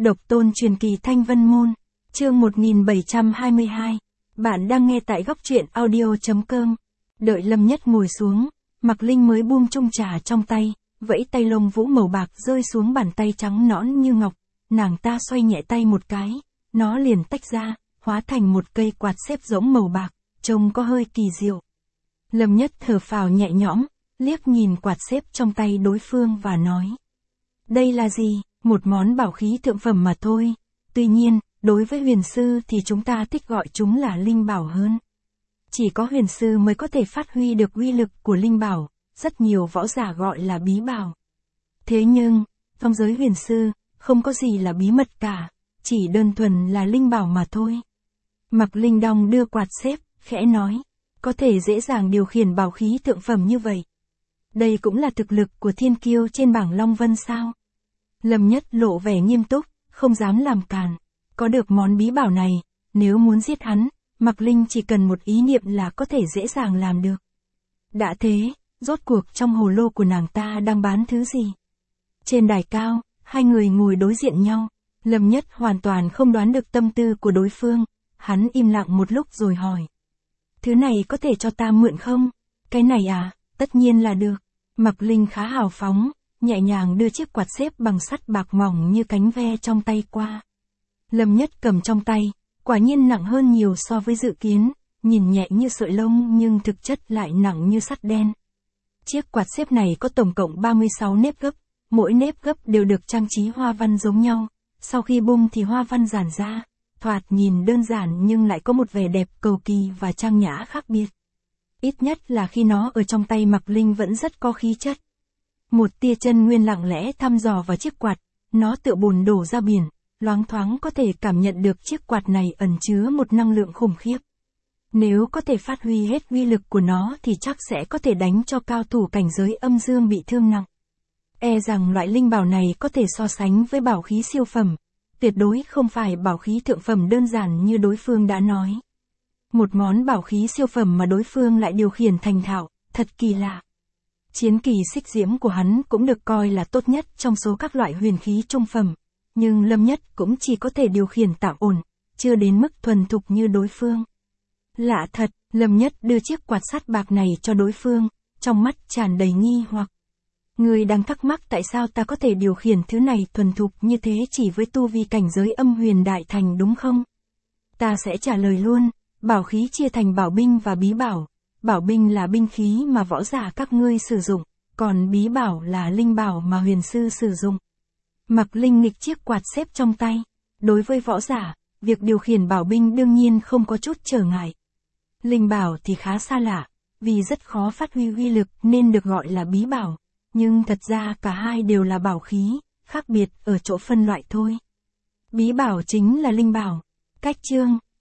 Độc tôn truyền kỳ Thanh Vân Môn, chương 1722. Bạn đang nghe tại góc truyện audio.com. Đợi Lâm Nhất ngồi xuống, Mạc Linh mới buông chung trà trong tay, vẫy tay lông vũ màu bạc rơi xuống bàn tay trắng nõn như ngọc. Nàng ta xoay nhẹ tay một cái, nó liền tách ra, hóa thành một cây quạt xếp rỗng màu bạc, trông có hơi kỳ diệu. Lâm Nhất thở phào nhẹ nhõm, liếc nhìn quạt xếp trong tay đối phương và nói: đây là gì? Một món bảo khí thượng phẩm mà thôi. Tuy nhiên, đối với huyền sư thì chúng ta thích gọi chúng là linh bảo hơn. Chỉ có huyền sư mới có thể phát huy được uy lực của linh bảo, rất nhiều võ giả gọi là bí bảo. Thế nhưng, trong giới huyền sư, không có gì là bí mật cả, chỉ đơn thuần là linh bảo mà thôi. Mạc Linh đong đưa quạt xếp, khẽ nói: có thể dễ dàng điều khiển bảo khí thượng phẩm như vậy. Đây cũng là thực lực của thiên kiêu trên bảng Long Vân sao? Lâm Nhất lộ vẻ nghiêm túc, không dám làm càn. Có được món bí bảo này, nếu muốn giết hắn, Mạc Linh chỉ cần một ý niệm là có thể dễ dàng làm được. Đã thế, rốt cuộc trong hồ lô của nàng ta đang bán thứ gì? Trên đài cao, hai người ngồi đối diện nhau. Lâm Nhất hoàn toàn không đoán được tâm tư của đối phương. Hắn im lặng một lúc rồi hỏi: thứ này có thể cho ta mượn không? Cái này à, tất nhiên là được. Mạc Linh khá hào phóng, nhẹ nhàng đưa chiếc quạt xếp bằng sắt bạc mỏng như cánh ve trong tay qua. Lâm Nhất cầm trong tay, quả nhiên nặng hơn nhiều so với dự kiến, nhìn nhẹ như sợi lông nhưng thực chất lại nặng như sắt đen. Chiếc quạt xếp này có tổng cộng 36 nếp gấp, mỗi nếp gấp đều được trang trí hoa văn giống nhau, sau khi bung thì hoa văn giản ra, thoạt nhìn đơn giản nhưng lại có một vẻ đẹp cầu kỳ và trang nhã khác biệt. Ít nhất là khi nó ở trong tay Mạc Linh vẫn rất có khí chất. Một tia chân nguyên lặng lẽ thăm dò vào chiếc quạt, nó tựa bùn đổ ra biển, loáng thoáng có thể cảm nhận được chiếc quạt này ẩn chứa một năng lượng khủng khiếp. Nếu có thể phát huy hết uy lực của nó thì chắc sẽ có thể đánh cho cao thủ cảnh giới âm dương bị thương nặng. E rằng loại linh bảo này có thể so sánh với bảo khí siêu phẩm, tuyệt đối không phải bảo khí thượng phẩm đơn giản như đối phương đã nói. Một món bảo khí siêu phẩm mà đối phương lại điều khiển thành thạo, thật kỳ lạ. Chiến kỳ xích diễm của hắn cũng được coi là tốt nhất trong số các loại huyền khí trung phẩm, nhưng Lâm Nhất cũng chỉ có thể điều khiển tạm ổn, chưa đến mức thuần thục như đối phương. Lạ thật, Lâm Nhất đưa chiếc quạt sắt bạc này cho đối phương, trong mắt tràn đầy nghi hoặc. Người đang thắc mắc tại sao ta có thể điều khiển thứ này thuần thục như thế chỉ với tu vi cảnh giới âm huyền đại thành đúng không? Ta sẽ trả lời luôn, bảo khí chia thành bảo binh và bí bảo. Bảo binh là binh khí mà võ giả các ngươi sử dụng, còn bí bảo là linh bảo mà huyền sư sử dụng. Mạc Linh nghịch chiếc quạt xếp trong tay. Đối với võ giả, việc điều khiển bảo binh đương nhiên không có chút trở ngại. Linh bảo thì khá xa lạ, vì rất khó phát huy uy lực nên được gọi là bí bảo. Nhưng thật ra cả hai đều là bảo khí, khác biệt ở chỗ phân loại thôi. Bí bảo chính là linh bảo. Cách chương